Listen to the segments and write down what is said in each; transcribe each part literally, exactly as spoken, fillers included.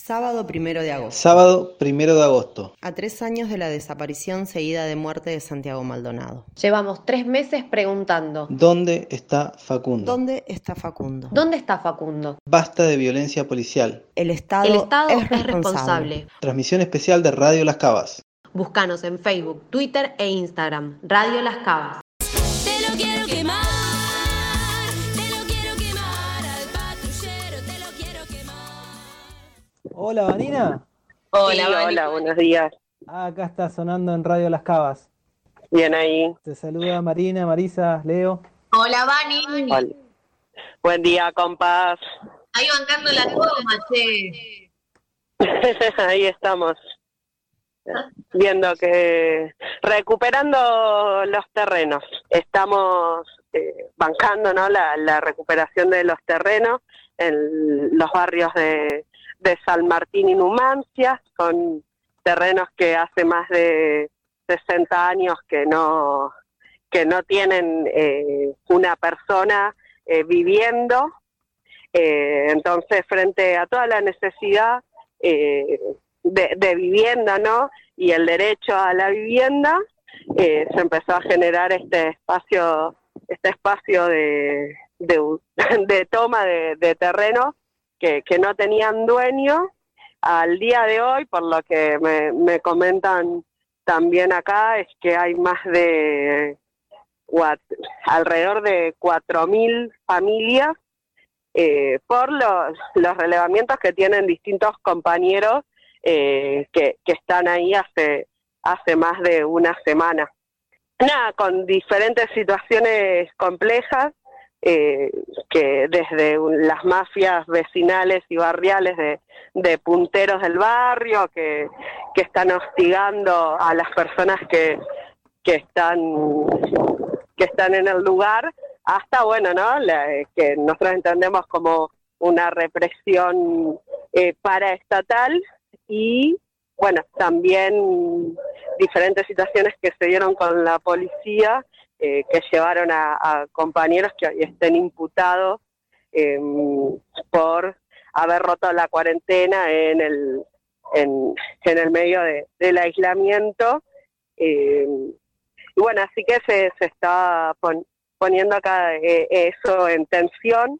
Sábado primero de agosto. Sábado primero de agosto. A tres años de la desaparición seguida de muerte de Santiago Maldonado. Llevamos tres meses preguntando. ¿Dónde está Facundo? ¿Dónde está Facundo? ¿Dónde está Facundo? Basta de violencia policial. El Estado, El Estado es es responsable. responsable. Transmisión especial de Radio Las Cavas. Búscanos en Facebook, Twitter e Instagram. Radio Las Cavas. Te lo quiero quemar, te lo quiero quemar, al patrullero te lo quiero quemar. Hola, Vanina. Hola, sí, hola, buenos días. Ah, acá está sonando en Radio Las Cavas. Bien ahí. Te saluda Marina, Marisa, Leo. Hola, Vani. Hola. Buen día, compás. Ahí bancando la toma, che. Ahí estamos. Viendo que recuperando los terrenos. Estamos eh, bancando, ¿no? la, la recuperación de los terrenos en los barrios de, de San Martín y Numancia. Son terrenos que hace más de sesenta años que no, que no tienen eh, una persona eh, viviendo. Eh, entonces, frente a toda la necesidad eh, de, de vivienda, ¿no? Y el derecho a la vivienda, eh, se empezó a generar este espacio, este espacio de, de, de toma de, de terrenos que, que no tenían dueño. Al día de hoy, por lo que me, me comentan también acá, es que hay más de cuatro, alrededor de cuatro mil familias eh, por los, los relevamientos que tienen distintos compañeros eh, que, que están ahí hace, hace más de una semana. Nada, con diferentes situaciones complejas, Eh, que desde las mafias vecinales y barriales de, de punteros del barrio que, que están hostigando a las personas que, que están que están en el lugar, hasta bueno, ¿no? La, que nosotros entendemos como una represión eh, paraestatal y bueno, también diferentes situaciones que se dieron con la policía. Eh, que llevaron a, a compañeros que hoy estén imputados eh, por haber roto la cuarentena en el en, en el medio de, del aislamiento. Eh, y bueno, así que se, se está pon, poniendo acá eh, eso en tensión.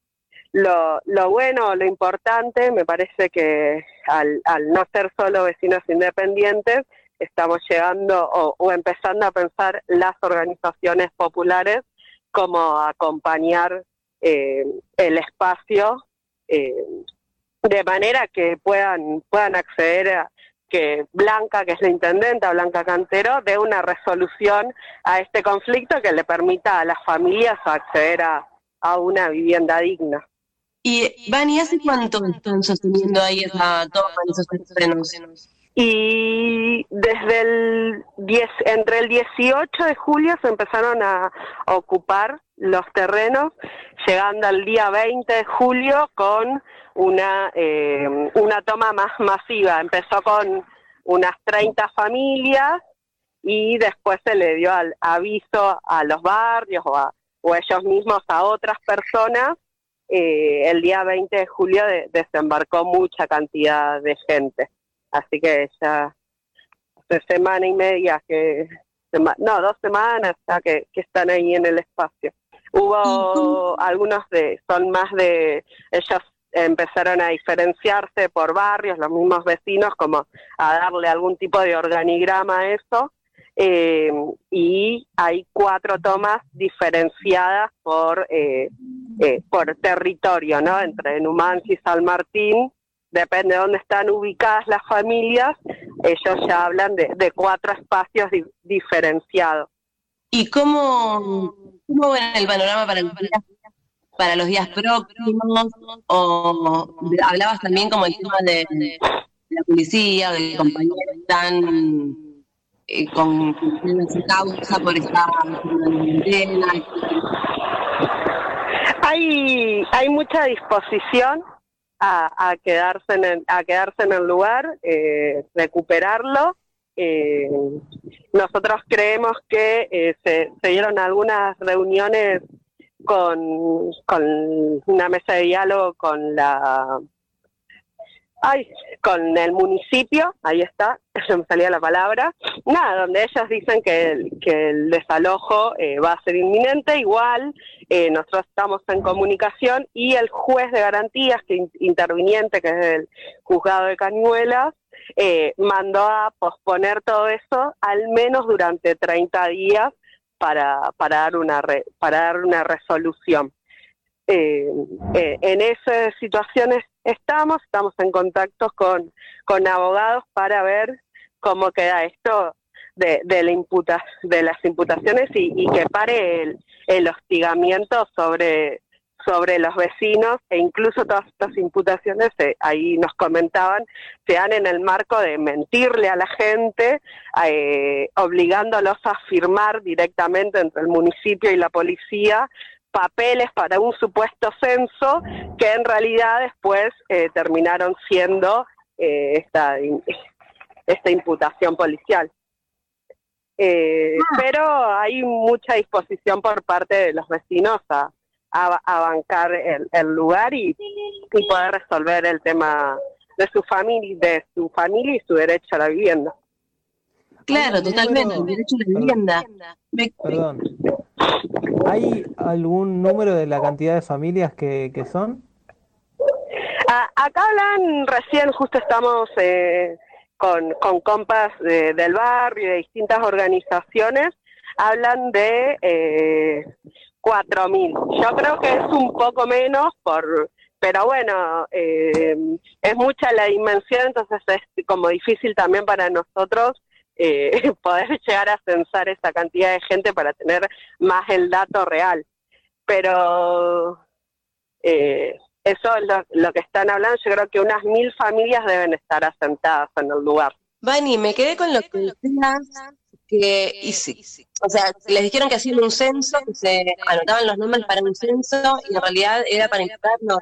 Lo, lo bueno, lo importante, me parece que al, al no ser solo vecinos independientes, estamos llegando o, o empezando a pensar las organizaciones populares como acompañar eh, el espacio eh, de manera que puedan puedan acceder a que Blanca, que es la intendenta, Blanca Cantero, dé una resolución a este conflicto que le permita a las familias acceder a, a una vivienda digna. Y, Vani, ¿hace cuánto están sosteniendo ahí esa toma en esos terrenos? Y desde el diez, entre el dieciocho de julio se empezaron a ocupar los terrenos, llegando al día veinte de julio con una eh, una toma más masiva. Empezó con unas treinta familias y después se le dio al aviso a los barrios o, a, o ellos mismos a otras personas. Eh, el día veinte de julio de, desembarcó mucha cantidad de gente. Así que ya hace semana y media, que sema, no, dos semanas ya que, que están ahí en el espacio. Hubo algunos de, son más de, ellos empezaron a diferenciarse por barrios, los mismos vecinos, como a darle algún tipo de organigrama a eso, eh, y hay cuatro tomas diferenciadas por, eh, eh, por territorio, ¿no? Entre Numancia y San Martín. Depende de dónde están ubicadas las familias, ellos ya hablan de, de cuatro espacios di, diferenciados. ¿Y cómo, cómo ven el panorama para los días, para los días próximos? O hablabas también como el tema de, de la policía, de compañeros que están eh, con su causa por estar en cuarentena. Hay, hay mucha disposición A, a quedarse en el, a quedarse en el lugar, eh, recuperarlo. Eh, nosotros creemos que eh, se, se dieron algunas reuniones con, con una mesa de diálogo con la ay, con el municipio, ahí está, no me salía la palabra, nada, donde ellos dicen que el, que el desalojo eh, va a ser inminente, igual eh, nosotros estamos en comunicación y el juez de garantías, que in, interviniente, que es el juzgado de Cañuelas, eh, mandó a posponer todo eso al menos durante treinta días para, para, dar, una re, para dar una resolución. Eh, eh, en esas situaciones estamos, estamos en contacto con, con abogados para ver cómo queda esto de, de, la imputa, de las imputaciones y, y que pare el, el hostigamiento sobre, sobre los vecinos, e incluso todas estas imputaciones, eh, ahí nos comentaban, se dan en el marco de mentirle a la gente, eh, obligándolos a firmar directamente entre el municipio y la policía papeles para un supuesto censo que en realidad después eh, terminaron siendo eh, esta, esta imputación policial. Eh, ah. Pero hay mucha disposición por parte de los vecinos a, a, a bancar el, el lugar y, y poder resolver el tema de su familia, de su familia y su derecho a la vivienda. Claro, totalmente, el derecho a la vivienda. Perdón. ¿Hay algún número de la cantidad de familias que, que son? Ah, acá hablan, recién justo estamos eh, con, con compas de, del barrio, de distintas organizaciones, hablan de eh, cuatro mil. Yo creo que es un poco menos, por pero bueno, eh, es mucha la dimensión, entonces es como difícil también para nosotros Eh, poder llegar a censar esa cantidad de gente para tener más el dato real. Pero eh, eso es lo, lo que están hablando. Yo creo que unas mil familias deben estar asentadas en el lugar. Vani, me quedé con lo que decías, que y sí, o sea, les dijeron que hacían un censo, que se anotaban los nombres para un censo y en realidad era para imputarlos.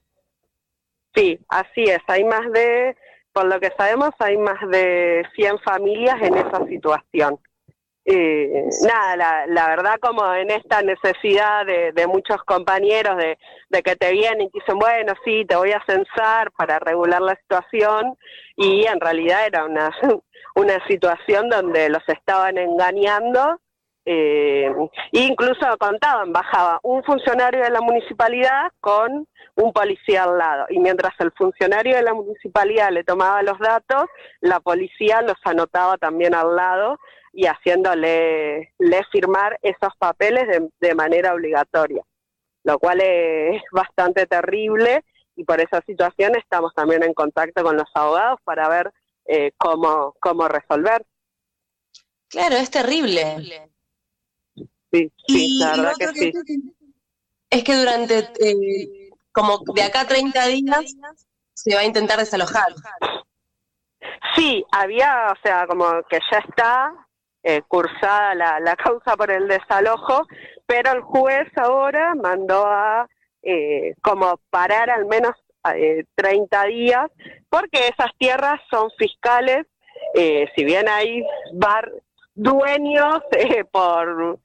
Sí, así es. Hay más de... Por lo que sabemos, hay más de cien familias en esa situación. Eh, nada, la, la verdad, como en esta necesidad de, de muchos compañeros de, de que te vienen y dicen, bueno, sí, te voy a censar para regular la situación, y en realidad era una, una situación donde los estaban engañando. Eh, incluso contaban, bajaba un funcionario de la municipalidad con un policía al lado, y mientras el funcionario de la municipalidad le tomaba los datos, la policía los anotaba también al lado y haciéndole le firmar esos papeles de, de manera obligatoria, lo cual es bastante terrible, y por esa situación estamos también en contacto con los abogados para ver eh, cómo, cómo resolver. Claro, es terrible. Sí, sí, y, la verdad y que sí. Es que durante, eh, como de acá a treinta días, se va a intentar desalojar. Sí, había, o sea, como que ya está eh, cursada la, la causa por el desalojo, pero el juez ahora mandó a eh, como parar al menos eh, treinta días, porque esas tierras son fiscales, eh, si bien hay bar dueños eh, por...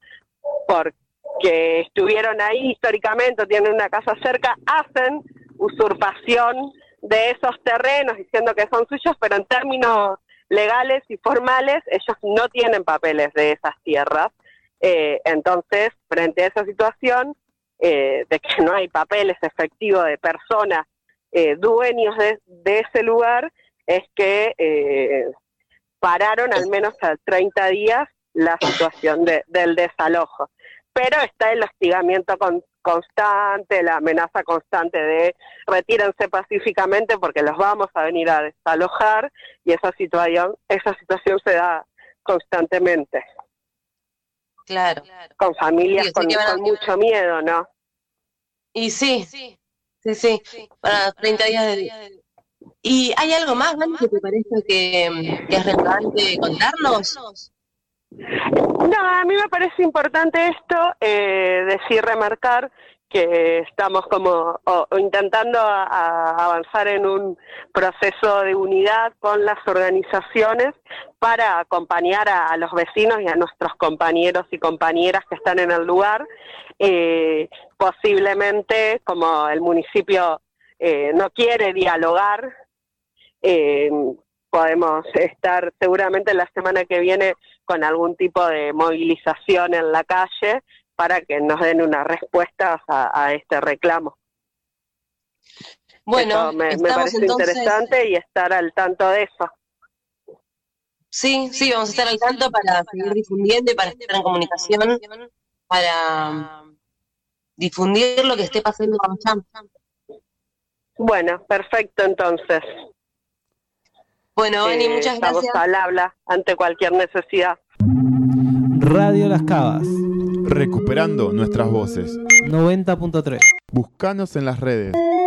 porque estuvieron ahí históricamente, tienen una casa cerca, hacen usurpación de esos terrenos diciendo que son suyos, pero en términos legales y formales ellos no tienen papeles de esas tierras. Eh, entonces, frente a esa situación eh, de que no hay papeles efectivos de personas eh, dueños de, de ese lugar, es que eh, pararon al menos a treinta días la situación de, del desalojo. Pero está el hostigamiento con, constante, la amenaza constante de retírense pacíficamente porque los vamos a venir a desalojar, y esa situación, esa situación se da constantemente. Claro. Con familias sí, con, a... con mucho miedo, ¿no? Y sí, sí, sí, sí. Para treinta días de... ¿Y hay algo más, Vani, que te parezca que, que es relevante contarnos? No, a mí me parece importante esto, eh, decir, remarcar que estamos como o, o intentando a, a avanzar en un proceso de unidad con las organizaciones para acompañar a, a los vecinos y a nuestros compañeros y compañeras que están en el lugar. Eh, posiblemente, como el municipio eh, no quiere dialogar, eh, podemos estar seguramente la semana que viene con algún tipo de movilización en la calle para que nos den una respuesta a, a este reclamo. Bueno, eso me, me estamos parece entonces... interesante y estar al tanto de eso. Sí, sí, vamos a estar al tanto para seguir difundiendo y para estar en comunicación, para difundir lo que esté pasando allá. Bueno, perfecto entonces. Bueno, Vani, Eh, muchas estamos gracias. al habla ante cualquier necesidad. Radio Las Cavas, Recuperando nuestras voces. noventa punto tres. Búscanos en las redes.